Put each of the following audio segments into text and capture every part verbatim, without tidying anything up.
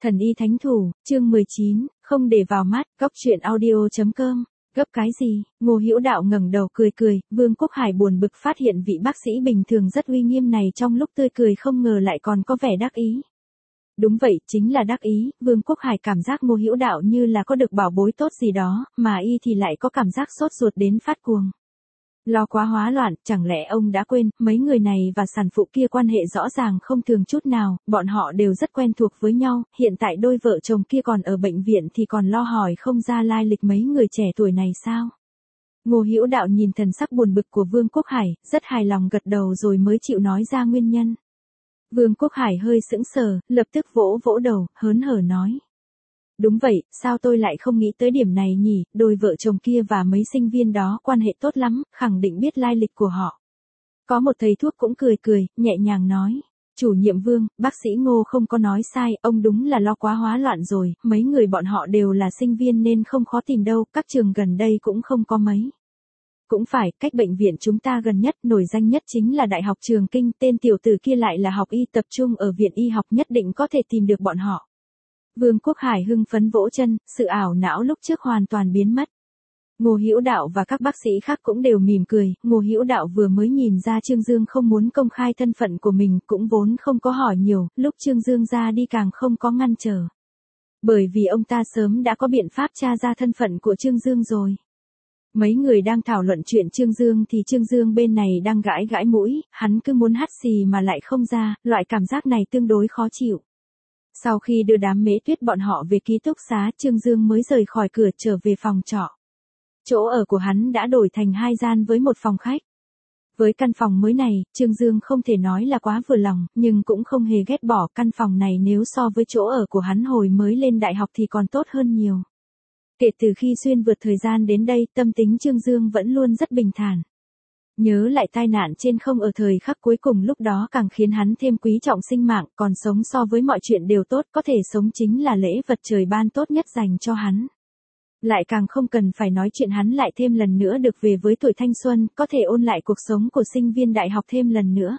Thần y thánh thủ, chương mười chín, không để vào mắt, góc truyện audio chấm com. Gấp cái gì? Ngô Hữu Đạo ngẩng đầu cười cười, Vương Quốc Hải buồn bực phát hiện vị bác sĩ bình thường rất uy nghiêm này trong lúc tươi cười không ngờ lại còn có vẻ đắc ý. Đúng vậy, chính là đắc ý, Vương Quốc Hải cảm giác Ngô Hữu Đạo như là có được bảo bối tốt gì đó, mà y thì lại có cảm giác sốt ruột đến phát cuồng. Lo quá hóa loạn, chẳng lẽ ông đã quên, mấy người này và sản phụ kia quan hệ rõ ràng không thường chút nào, bọn họ đều rất quen thuộc với nhau, hiện tại đôi vợ chồng kia còn ở bệnh viện thì còn lo hỏi không ra lai lịch mấy người trẻ tuổi này sao? Ngô Hữu Đạo nhìn thần sắc buồn bực của Vương Quốc Hải, rất hài lòng gật đầu rồi mới chịu nói ra nguyên nhân. Vương Quốc Hải hơi sững sờ, lập tức vỗ vỗ đầu, hớn hở nói. Đúng vậy, sao tôi lại không nghĩ tới điểm này nhỉ, đôi vợ chồng kia và mấy sinh viên đó quan hệ tốt lắm, khẳng định biết lai lịch của họ. Có một thầy thuốc cũng cười cười, nhẹ nhàng nói. Chủ nhiệm Vương, bác sĩ Ngô không có nói sai, ông đúng là lo quá hóa loạn rồi, mấy người bọn họ đều là sinh viên nên không khó tìm đâu, các trường gần đây cũng không có mấy. Cũng phải, cách bệnh viện chúng ta gần nhất, nổi danh nhất chính là Đại học Trường Kinh, tên tiểu tử kia lại là học y tập trung ở viện y học, nhất định có thể tìm được bọn họ. Vương Quốc Hải hưng phấn vỗ chân, sự ảo não lúc trước hoàn toàn biến mất. Ngô Hữu Đạo và các bác sĩ khác cũng đều mỉm cười, Ngô Hữu Đạo vừa mới nhìn ra Trương Dương không muốn công khai thân phận của mình, cũng vốn không có hỏi nhiều, lúc Trương Dương ra đi càng không có ngăn trở. Bởi vì ông ta sớm đã có biện pháp tra ra thân phận của Trương Dương rồi. Mấy người đang thảo luận chuyện Trương Dương thì Trương Dương bên này đang gãi gãi mũi, hắn cứ muốn hắt xì mà lại không ra, loại cảm giác này tương đối khó chịu. Sau khi đưa đám Mễ Tuyết bọn họ về ký túc xá, Trương Dương mới rời khỏi cửa trở về phòng trọ. Chỗ ở của hắn đã đổi thành hai gian với một phòng khách. Với căn phòng mới này, Trương Dương không thể nói là quá vừa lòng, nhưng cũng không hề ghét bỏ căn phòng này nếu so với chỗ ở của hắn hồi mới lên đại học thì còn tốt hơn nhiều. Kể từ khi xuyên vượt thời gian đến đây, tâm tính Trương Dương vẫn luôn rất bình thản. Nhớ lại tai nạn trên không ở thời khắc cuối cùng lúc đó càng khiến hắn thêm quý trọng sinh mạng, còn sống so với mọi chuyện đều tốt, có thể sống chính là lễ vật trời ban tốt nhất dành cho hắn. Lại càng không cần phải nói chuyện hắn lại thêm lần nữa được về với tuổi thanh xuân, có thể ôn lại cuộc sống của sinh viên đại học thêm lần nữa.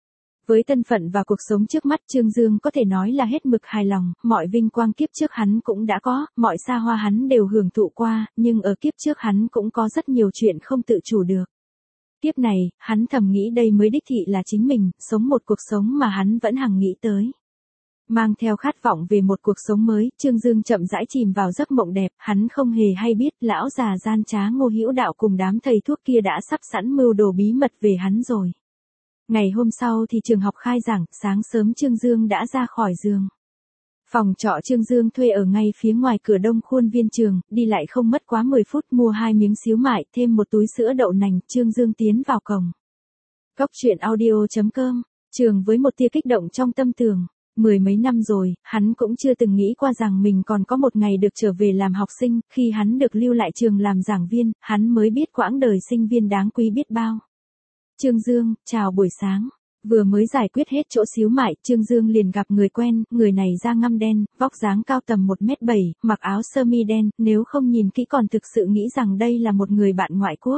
Với thân phận và cuộc sống trước mắt Trương Dương có thể nói là hết mực hài lòng, mọi vinh quang kiếp trước hắn cũng đã có, mọi xa hoa hắn đều hưởng thụ qua, nhưng ở kiếp trước hắn cũng có rất nhiều chuyện không tự chủ được. Kiếp này, hắn thầm nghĩ đây mới đích thị là chính mình, sống một cuộc sống mà hắn vẫn hằng nghĩ tới. Mang theo khát vọng về một cuộc sống mới, Trương Dương chậm rãi chìm vào giấc mộng đẹp, hắn không hề hay biết lão già gian trá Ngô Hữu Đạo cùng đám thầy thuốc kia đã sắp sẵn mưu đồ bí mật về hắn rồi. Ngày hôm sau thì trường học khai giảng, sáng sớm Trương Dương đã ra khỏi giường. Phòng trọ Trương Dương thuê ở ngay phía ngoài cửa đông khuôn viên trường, đi lại không mất quá mười phút, mua hai miếng xíu mại, thêm một túi sữa đậu nành, Trương Dương tiến vào cổng. Góc truyện audio chấm com, trường với một tia kích động trong tâm tưởng. Mười mấy năm rồi, hắn cũng chưa từng nghĩ qua rằng mình còn có một ngày được trở về làm học sinh, khi hắn được lưu lại trường làm giảng viên, hắn mới biết quãng đời sinh viên đáng quý biết bao. Trương Dương, chào buổi sáng. Vừa mới giải quyết hết chỗ xíu mại, Trương Dương liền gặp người quen, người này da ngăm đen, vóc dáng cao tầm một mét bảy, mặc áo sơ mi đen, nếu không nhìn kỹ còn thực sự nghĩ rằng đây là một người bạn ngoại quốc.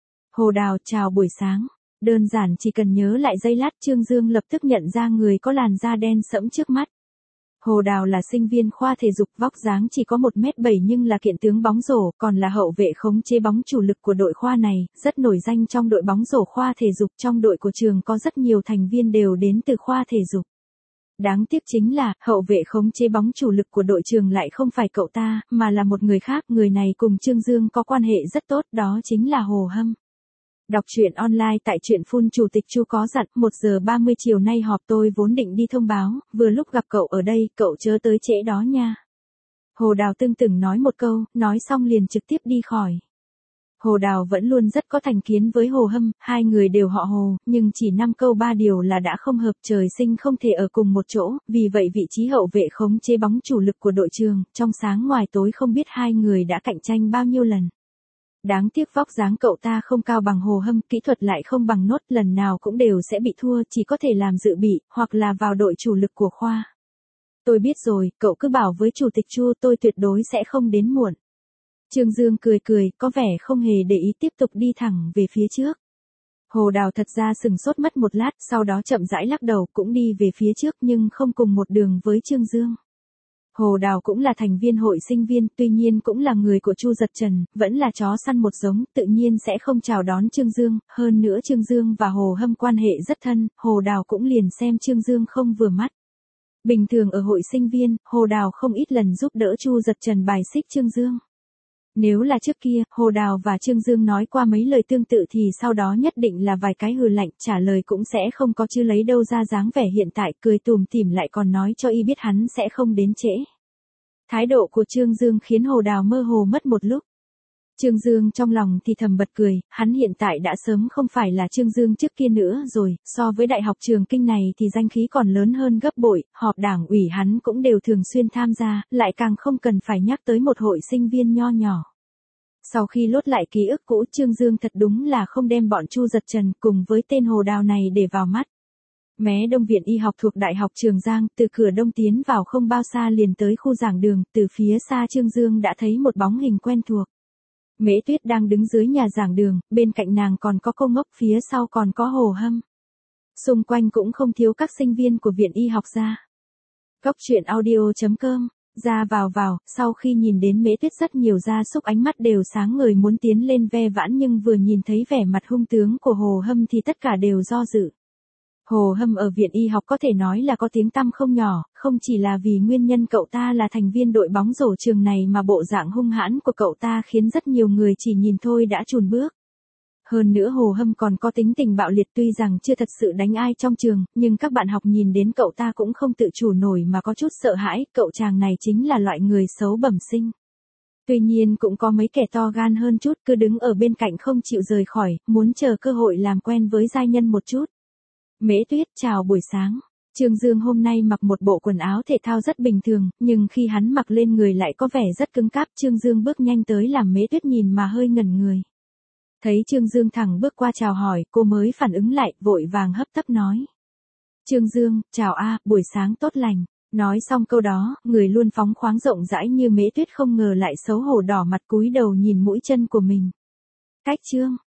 Hồ Đào, chào buổi sáng. Đơn giản chỉ cần nhớ lại giây lát Trương Dương lập tức nhận ra người có làn da đen sẫm trước mắt. Hồ Đào là sinh viên khoa thể dục, vóc dáng chỉ có một mét bảy nhưng là kiện tướng bóng rổ, còn là hậu vệ khống chế bóng chủ lực của đội khoa này, rất nổi danh trong đội bóng rổ khoa thể dục. Trong đội của trường có rất nhiều thành viên đều đến từ khoa thể dục. Đáng tiếc chính là, hậu vệ khống chế bóng chủ lực của đội trường lại không phải cậu ta, mà là một người khác, người này cùng Trương Dương có quan hệ rất tốt, đó chính là Hồ Hâm. Đọc truyện online tại truyện phun Chủ tịch Chu có dặn, một giờ ba mươi chiều nay họp tôi vốn định đi thông báo, vừa lúc gặp cậu ở đây, cậu chớ tới trễ đó nha. Hồ Đào tưng tửng nói một câu, nói xong liền trực tiếp đi khỏi. Hồ Đào vẫn luôn rất có thành kiến với Hồ Hâm, hai người đều họ Hồ, nhưng chỉ năm câu ba điều là đã không hợp, trời sinh không thể ở cùng một chỗ, vì vậy vị trí hậu vệ khống chế bóng chủ lực của đội trường, trong sáng ngoài tối không biết hai người đã cạnh tranh bao nhiêu lần. Đáng tiếc vóc dáng cậu ta không cao bằng Hồ Hâm, kỹ thuật lại không bằng nốt, lần nào cũng đều sẽ bị thua, chỉ có thể làm dự bị, hoặc là vào đội chủ lực của khoa. Tôi biết rồi, cậu cứ bảo với Chủ tịch Chu tôi tuyệt đối sẽ không đến muộn. Trương Dương cười cười, có vẻ không hề để ý tiếp tục đi thẳng về phía trước. Hồ Đào thật ra sừng sốt mất một lát, sau đó chậm rãi lắc đầu cũng đi về phía trước nhưng không cùng một đường với Trương Dương. Hồ Đào cũng là thành viên hội sinh viên, tuy nhiên cũng là người của Chu Giật Trần, vẫn là chó săn một giống, tự nhiên sẽ không chào đón Trương Dương, hơn nữa Trương Dương và Hồ Hâm quan hệ rất thân, Hồ Đào cũng liền xem Trương Dương không vừa mắt. Bình thường ở hội sinh viên, Hồ Đào không ít lần giúp đỡ Chu Giật Trần bài xích Trương Dương. Nếu là trước kia, Hồ Đào và Trương Dương nói qua mấy lời tương tự thì sau đó nhất định là vài cái hừ lạnh, trả lời cũng sẽ không có chứ lấy đâu ra dáng vẻ hiện tại, cười tủm tỉm lại còn nói cho y biết hắn sẽ không đến trễ. Thái độ của Trương Dương khiến Hồ Đào mơ hồ mất một lúc. Trương Dương trong lòng thì thầm bật cười, hắn hiện tại đã sớm không phải là Trương Dương trước kia nữa rồi, so với đại học Trường Kinh này thì danh khí còn lớn hơn gấp bội, họp đảng ủy hắn cũng đều thường xuyên tham gia, lại càng không cần phải nhắc tới một hội sinh viên nho nhỏ. Sau khi lốt lại ký ức cũ, Trương Dương thật đúng là không đem bọn Chu Giật Trần cùng với tên Hồ Đào này để vào mắt. Mé Đông Viện Y học thuộc Đại học Trường Giang, từ cửa đông tiến vào không bao xa liền tới khu giảng đường, từ phía xa Trương Dương đã thấy một bóng hình quen thuộc. Mễ Tuyết đang đứng dưới nhà giảng đường, bên cạnh nàng còn có cô Ngốc, phía sau còn có Hồ Hâm. Xung quanh cũng không thiếu các sinh viên của Viện Y học ra. Góc truyện audio chấm com, ra vào vào, sau khi nhìn đến Mễ Tuyết rất nhiều gia súc ánh mắt đều sáng ngời muốn tiến lên ve vãn nhưng vừa nhìn thấy vẻ mặt hung tướng của Hồ Hâm thì tất cả đều do dự. Hồ Hâm ở Viện Y học có thể nói là có tiếng tăm không nhỏ, không chỉ là vì nguyên nhân cậu ta là thành viên đội bóng rổ trường này mà bộ dạng hung hãn của cậu ta khiến rất nhiều người chỉ nhìn thôi đã chùn bước. Hơn nữa Hồ Hâm còn có tính tình bạo liệt, tuy rằng chưa thật sự đánh ai trong trường, nhưng các bạn học nhìn đến cậu ta cũng không tự chủ nổi mà có chút sợ hãi, cậu chàng này chính là loại người xấu bẩm sinh. Tuy nhiên cũng có mấy kẻ to gan hơn chút cứ đứng ở bên cạnh không chịu rời khỏi, muốn chờ cơ hội làm quen với giai nhân một chút. Mễ Tuyết, chào buổi sáng. Trương Dương hôm nay mặc một bộ quần áo thể thao rất bình thường, nhưng khi hắn mặc lên người lại có vẻ rất cứng cáp. Trương Dương bước nhanh tới làm Mễ Tuyết nhìn mà hơi ngẩn người. Thấy Trương Dương thẳng bước qua chào hỏi, cô mới phản ứng lại, vội vàng hấp tấp nói. Trương Dương, chào a, buổi sáng tốt lành. Nói xong câu đó, người luôn phóng khoáng rộng rãi như Mễ Tuyết không ngờ lại xấu hổ đỏ mặt cúi đầu nhìn mũi chân của mình. Cách Trương